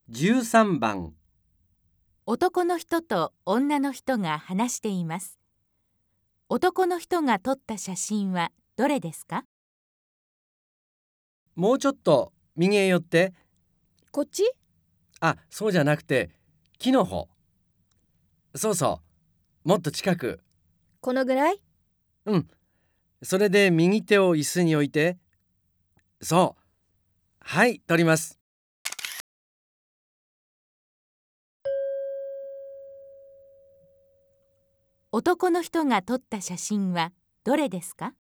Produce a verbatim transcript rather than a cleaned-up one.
じゅうさんばん。 男の人と女の人が話しています。男の人が撮った写真はどれですか？ もうちょっと右へ寄って。 こっち？ あ、そうじゃなくて木の方。そうそう、もっと近く。 このぐらい？ うん。それで右手を椅子に置いて。そう。はい、撮ります。 男の人が撮った写真はどれですか？